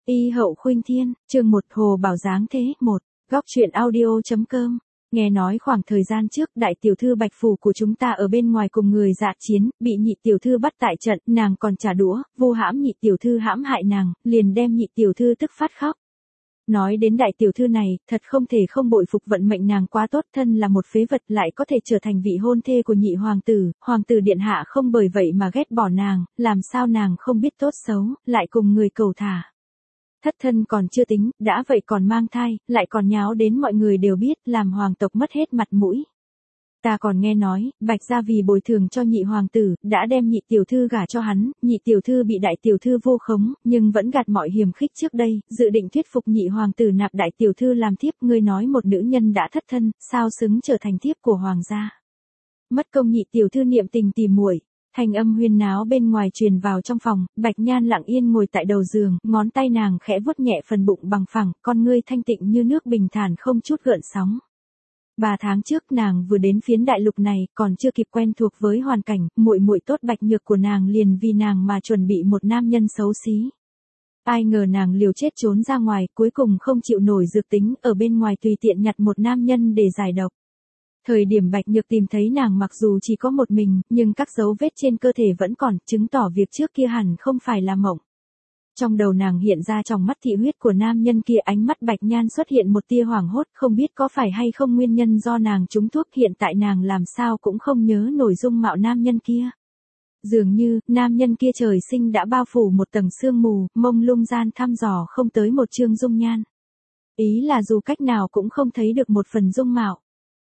Y hậu khuynh thiên, chương 1 Hồ Bảo Giáng thế 1, góc truyện audio.com. Nghe nói khoảng thời gian trước đại tiểu thư Bạch Phủ của chúng ta ở bên ngoài cùng người dã chiến, bị nhị tiểu thư bắt tại trận, nàng còn trả đũa, vu hãm nhị tiểu thư hãm hại nàng, liền đem nhị tiểu thư tức phát khóc. Nói đến đại tiểu thư này, thật không thể không bội phục vận mệnh nàng quá tốt, thân là một phế vật lại có thể trở thành vị hôn thê của nhị hoàng tử điện hạ không bởi vậy mà ghét bỏ nàng, làm sao nàng không biết tốt xấu, lại cùng người cầu thả. Thất thân còn chưa tính, đã vậy còn mang thai, lại còn nháo đến mọi người đều biết, làm hoàng tộc mất hết mặt mũi. Ta còn nghe nói, Bạch gia vì bồi thường cho nhị hoàng tử, đã đem nhị tiểu thư gả cho hắn, nhị tiểu thư bị đại tiểu thư vu khống, nhưng vẫn gạt mọi hiềm khích trước đây, dự định thuyết phục nhị hoàng tử nạp đại tiểu thư làm thiếp. Ngươi nói một nữ nhân đã thất thân, sao xứng trở thành thiếp của hoàng gia. Mất công nhị tiểu thư niệm tình tỉ muội. Thanh âm huyên náo bên ngoài truyền vào trong phòng, Bạch Nhan lặng yên ngồi tại đầu giường, ngón tay nàng khẽ vuốt nhẹ phần bụng bằng phẳng, con ngươi thanh tịnh như nước bình thản không chút gợn sóng. 3 tháng trước nàng vừa đến phiến đại lục này, còn chưa kịp quen thuộc với hoàn cảnh, muội muội tốt Bạch Nhược của nàng liền vì nàng mà chuẩn bị một nam nhân xấu xí. Ai ngờ nàng liều chết trốn ra ngoài, cuối cùng không chịu nổi dược tính, ở bên ngoài tùy tiện nhặt một nam nhân để giải độc. Thời điểm Bạch Nhược tìm thấy nàng mặc dù chỉ có một mình, nhưng các dấu vết trên cơ thể vẫn còn, chứng tỏ việc trước kia hẳn không phải là mộng. Trong đầu nàng hiện ra trong mắt thị huyết của nam nhân kia, ánh mắt Bạch Nhan xuất hiện một tia hoảng hốt, không biết có phải hay không nguyên nhân do nàng trúng thuốc, hiện tại nàng làm sao cũng không nhớ nổi dung mạo nam nhân kia. Dường như, nam nhân kia trời sinh đã bao phủ một tầng sương mù, mông lung gian thăm dò không tới một chương dung nhan. Ý là dù cách nào cũng không thấy được một phần dung mạo.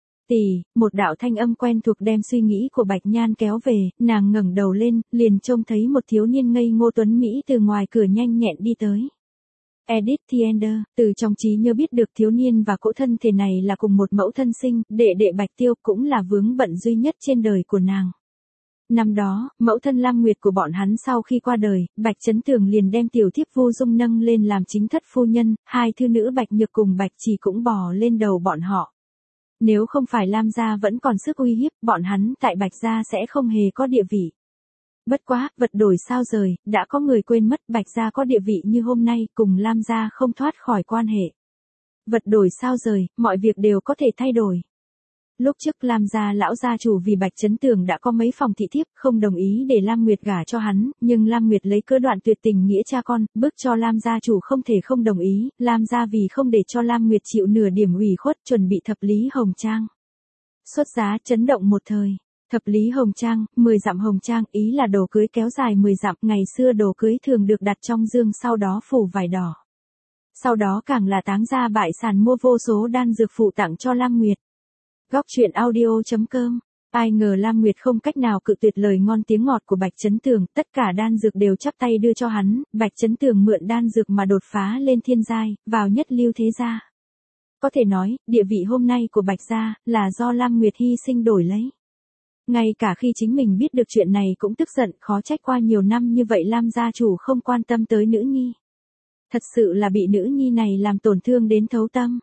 Một đạo thanh âm quen thuộc đem suy nghĩ của Bạch Nhan kéo về, nàng ngẩng đầu lên, liền trông thấy một thiếu niên ngây ngô tuấn Mỹ từ ngoài cửa nhanh nhẹn đi tới. Edith Thiender, từ trong trí nhớ biết được thiếu niên và cỗ thân thể này là cùng một mẫu thân sinh, đệ Bạch Tiêu cũng là vướng bận duy nhất trên đời của nàng. Năm đó, mẫu thân Lam Nguyệt của bọn hắn sau khi qua đời, Bạch Chấn Tường liền đem tiểu thiếp Vu Dung nâng lên làm chính thất phu nhân, hai thư nữ Bạch Nhược cùng Bạch Trì cũng bò lên đầu bọn họ. Nếu không phải Lam gia vẫn còn sức uy hiếp, bọn hắn tại Bạch gia sẽ không hề có địa vị. Bất quá, vật đổi sao rời, đã có người quên mất Bạch gia có địa vị như hôm nay, cùng Lam gia không thoát khỏi quan hệ. Vật đổi sao rời, mọi việc đều có thể thay đổi. Lúc trước Lam gia lão gia chủ vì Bạch Chấn Tường đã có mấy phòng thị thiếp, không đồng ý để Lam Nguyệt gả cho hắn, nhưng Lam Nguyệt lấy cớ đoạn tuyệt tình nghĩa cha con, bức cho Lam gia chủ không thể không đồng ý, Lam gia vì không để cho Lam Nguyệt chịu nửa điểm ủy khuất, chuẩn bị thập lý hồng trang. Xuất giá chấn động một thời. Thập lý hồng trang, 10 dặm hồng trang, ý là đồ cưới kéo dài 10 dặm, ngày xưa đồ cưới thường được đặt trong dương sau đó phủ vải đỏ. Sau đó càng là táng ra bại sản mua vô số đan dược phụ tặng cho Lam Nguyệt. Góc truyện audio.com. Ai ngờ Lam Nguyệt không cách nào cự tuyệt lời ngon tiếng ngọt của Bạch Chấn Tường, tất cả đan dược đều chắp tay đưa cho hắn, Bạch Chấn Tường mượn đan dược mà đột phá lên thiên giai, vào nhất lưu thế gia. Có thể nói, địa vị hôm nay của Bạch gia là do Lam Nguyệt hy sinh đổi lấy. Ngay cả khi chính mình biết được chuyện này cũng tức giận, khó trách qua nhiều năm như vậy Lam gia chủ không quan tâm tới nữ nhi. Thật sự là bị nữ nhi này làm tổn thương đến thấu tâm.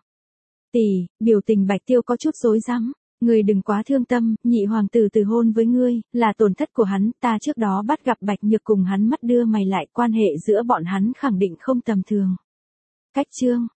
Biểu tình Bạch Tiêu có chút rối rắm, ngươi đừng quá thương tâm, nhị hoàng tử từ hôn với ngươi, là tổn thất của hắn, ta trước đó bắt gặp Bạch Nhược cùng hắn mắt đưa mày lại, quan hệ giữa bọn hắn khẳng định không tầm thường. Cách chương,